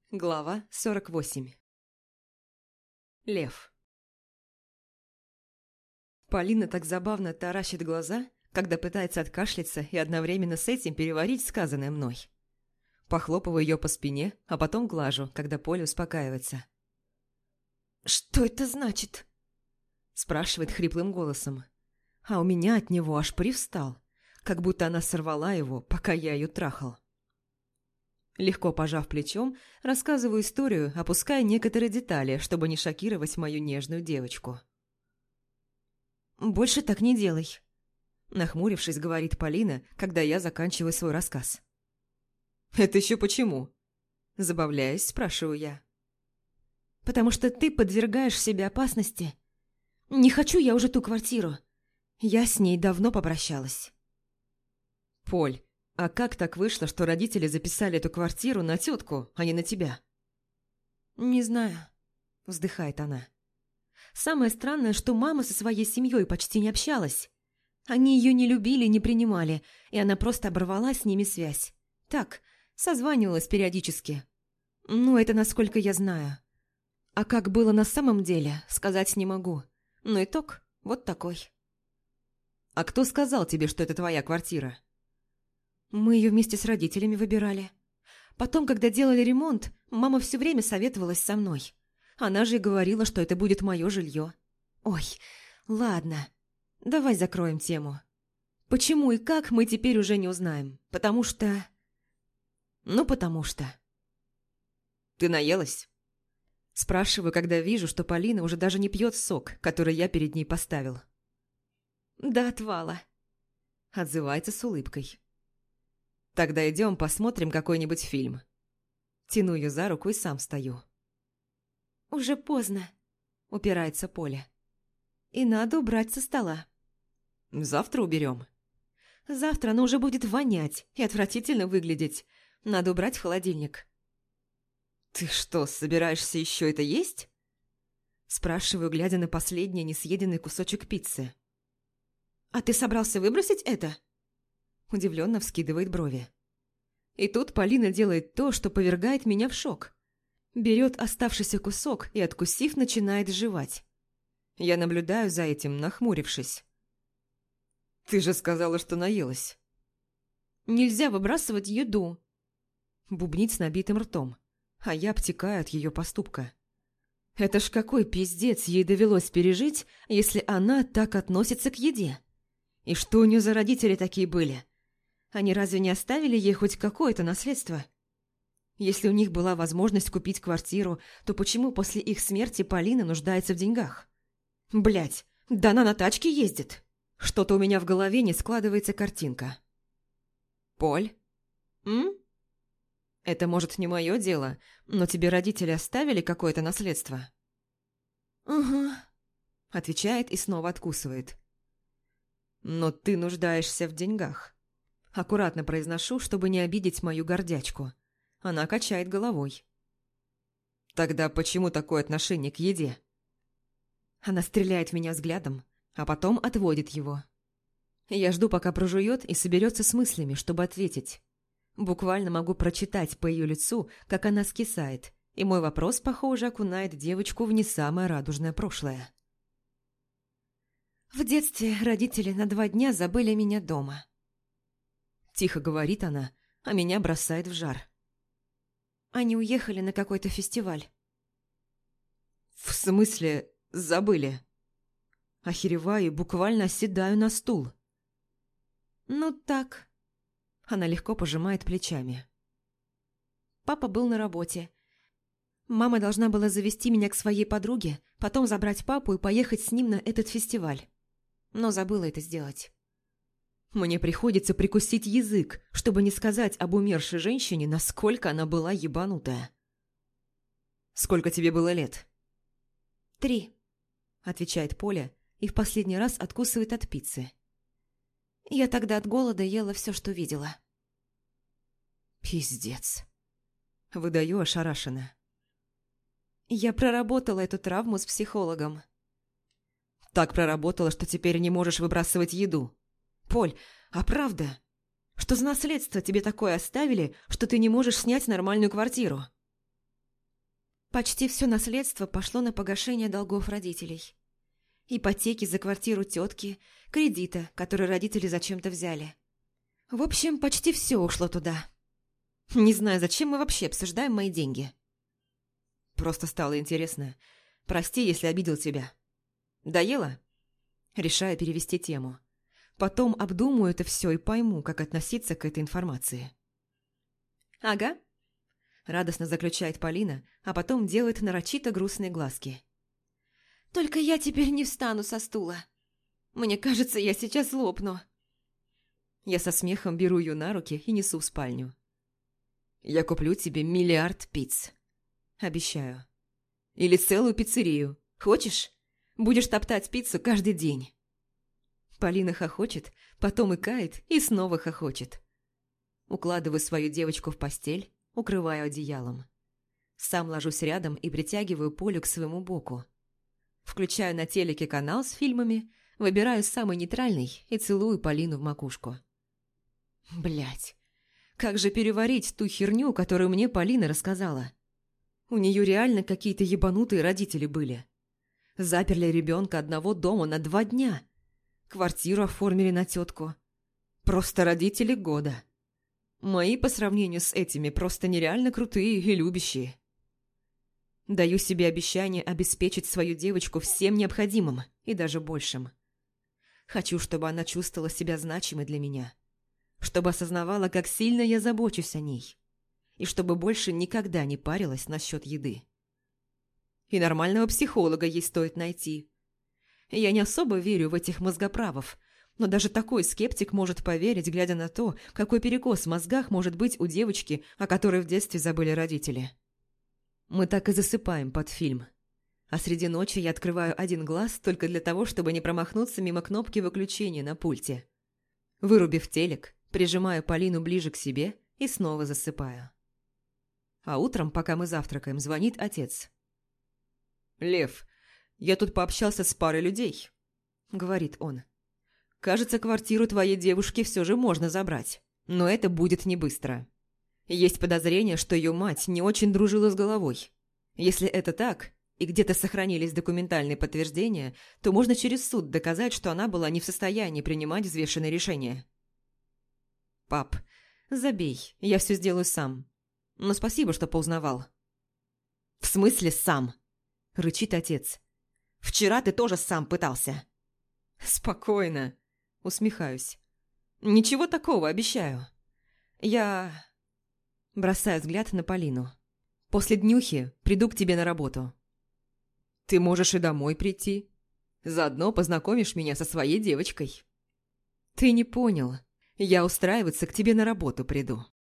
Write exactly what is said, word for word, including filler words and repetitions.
Глава сорок восемь. Лев. Полина так забавно таращит глаза, когда пытается откашляться и одновременно с этим переварить сказанное мной. Похлопываю ее по спине, а потом глажу, когда Поля успокаивается. «Что это значит?» спрашивает хриплым голосом. А у меня от него аж привстал, как будто она сорвала его, пока я ее трахал. Легко пожав плечом, рассказываю историю, опуская некоторые детали, чтобы не шокировать мою нежную девочку. «Больше так не делай», – нахмурившись, говорит Полина, когда я заканчиваю свой рассказ. «Это еще почему?» – забавляясь, спрашиваю я. «Потому что ты подвергаешь себя опасности. Не хочу я уже ту квартиру. Я с ней давно попрощалась». «Поль, а как так вышло, что родители записали эту квартиру на тетку, а не на тебя?» «Не знаю», – вздыхает она. «Самое странное, что мама со своей семьей почти не общалась. Они ее не любили, не принимали, и она просто оборвала с ними связь. Так, созванивалась периодически. Ну, это насколько я знаю. А как было на самом деле, сказать не могу. Но итог вот такой». «А кто сказал тебе, что это твоя квартира?» «Мы ее вместе с родителями выбирали. Потом, когда делали ремонт, мама все время советовалась со мной. Она же и говорила, что это будет мое жилье. Ой, ладно, давай закроем тему. Почему и как мы теперь уже не узнаем. Потому что... Ну, потому что...» «Ты наелась?» Спрашиваю, когда вижу, что Полина уже даже не пьет сок, который я перед ней поставил. «До отвала», — отзывается с улыбкой. «Тогда идем посмотрим какой-нибудь фильм». Тяну ее за руку и сам стою. «Уже поздно», — упирается Поля. «И надо убрать со стола». «Завтра уберем». «Завтра оно уже будет вонять и отвратительно выглядеть. Надо убрать в холодильник». «Ты что, собираешься еще это есть?» Спрашиваю, глядя на последний несъеденный кусочек пиццы. «А ты собрался выбросить это?» Удивленно вскидывает брови. И тут Полина делает то, что повергает меня в шок. Берет оставшийся кусок и, откусив, начинает жевать. Я наблюдаю за этим, нахмурившись. «Ты же сказала, что наелась». «Нельзя выбрасывать еду», бубнит с набитым ртом, а я обтекаю от ее поступка. Это ж какой пиздец ей довелось пережить, если она так относится к еде? И что у нее за родители такие были? Они разве не оставили ей хоть какое-то наследство? Если у них была возможность купить квартиру, то почему после их смерти Полина нуждается в деньгах? Блять, да она на тачке ездит. Что-то у меня в голове не складывается картинка. «Поль? М? Это, может, не мое дело, но тебе родители оставили какое-то наследство?» «Угу», — отвечает и снова откусывает. «Но ты нуждаешься в деньгах». Аккуратно произношу, чтобы не обидеть мою гордячку. Она качает головой. «Тогда почему такое отношение к еде?» Она стреляет в меня взглядом, а потом отводит его. Я жду, пока прожует и соберется с мыслями, чтобы ответить. Буквально могу прочитать по ее лицу, как она скисает, и мой вопрос, похоже, окунает девочку в не самое радужное прошлое. «В детстве родители на два дня забыли меня дома». Тихо говорит она, а меня бросает в жар. Они уехали на какой-то фестиваль. «В смысле забыли?» Охереваю и буквально оседаю на стул. «Ну так...» Она легко пожимает плечами. Папа был на работе. Мама должна была завести меня к своей подруге, потом забрать папу и поехать с ним на этот фестиваль. Но забыла это сделать. Мне приходится прикусить язык, чтобы не сказать об умершей женщине, насколько она была ебанутая. «Сколько тебе было лет?» «Три», — отвечает Поля и в последний раз откусывает от пиццы. «Я тогда от голода ела все, что видела». «Пиздец», — выдаю ошарашенно. «Я проработала эту травму с психологом». «Так проработала, что теперь не можешь выбрасывать еду. Поль, а правда? Что за наследство тебе такое оставили, что ты не можешь снять нормальную квартиру?» Почти все наследство пошло на погашение долгов родителей. Ипотеки за квартиру тетки, кредита, который родители зачем-то взяли. В общем, почти все ушло туда. Не знаю, зачем мы вообще обсуждаем мои деньги. Просто стало интересно. Прости, если обидел тебя. Доела? Решаю перевести тему. Потом обдумаю это все и пойму, как относиться к этой информации. Ага. Радостно заключает Полина, а потом делает нарочито грустные глазки. Только я теперь не встану со стула. Мне кажется, я сейчас лопну. Я со смехом беру ее на руки и несу в спальню. Я куплю тебе миллиард пиц. Обещаю. Или целую пиццерию. Хочешь? Будешь топтать пиццу каждый день. Полина хохочет, потом икает и снова хохочет. Укладываю свою девочку в постель, укрываю одеялом. Сам ложусь рядом и притягиваю Полю к своему боку. Включаю на телеке канал с фильмами, выбираю самый нейтральный и целую Полину в макушку. Блять, как же переварить ту херню, которую мне Полина рассказала? У нее реально какие-то ебанутые родители были. Заперли ребенка одного дома на два дня. Квартиру оформили на тетку. Просто родители года. Мои по сравнению с этими просто нереально крутые и любящие. Даю себе обещание обеспечить свою девочку всем необходимым и даже большим. Хочу, чтобы она чувствовала себя значимой для меня. Чтобы осознавала, как сильно я забочусь о ней. И чтобы больше никогда не парилась насчет еды. И нормального психолога ей стоит найти. Я не особо верю в этих мозгоправов, но даже такой скептик может поверить, глядя на то, какой перекос в мозгах может быть у девочки, о которой в детстве забыли родители. Мы так и засыпаем под фильм. А среди ночи я открываю один глаз только для того, чтобы не промахнуться мимо кнопки выключения на пульте. Вырубив телек, прижимаю Полину ближе к себе и снова засыпаю. А утром, пока мы завтракаем, звонит отец. «Лев, я тут пообщался с парой людей», — говорит он. «Кажется, квартиру твоей девушки все же можно забрать, но это будет не быстро. Есть подозрение, что ее мать не очень дружила с головой. Если это так, и где-то сохранились документальные подтверждения, то можно через суд доказать, что она была не в состоянии принимать взвешенные решения». «Пап, забей, я все сделаю сам. Но спасибо, что поузнавал». «В смысле сам?» – рычит отец. «Вчера ты тоже сам пытался». «Спокойно», – усмехаюсь. «Ничего такого, обещаю. Я...» Бросаю взгляд на Полину. «После днюхи приду к тебе на работу». «Ты можешь и домой прийти. Заодно познакомишь меня со своей девочкой». «Ты не понял. Я устраиваться к тебе на работу приду».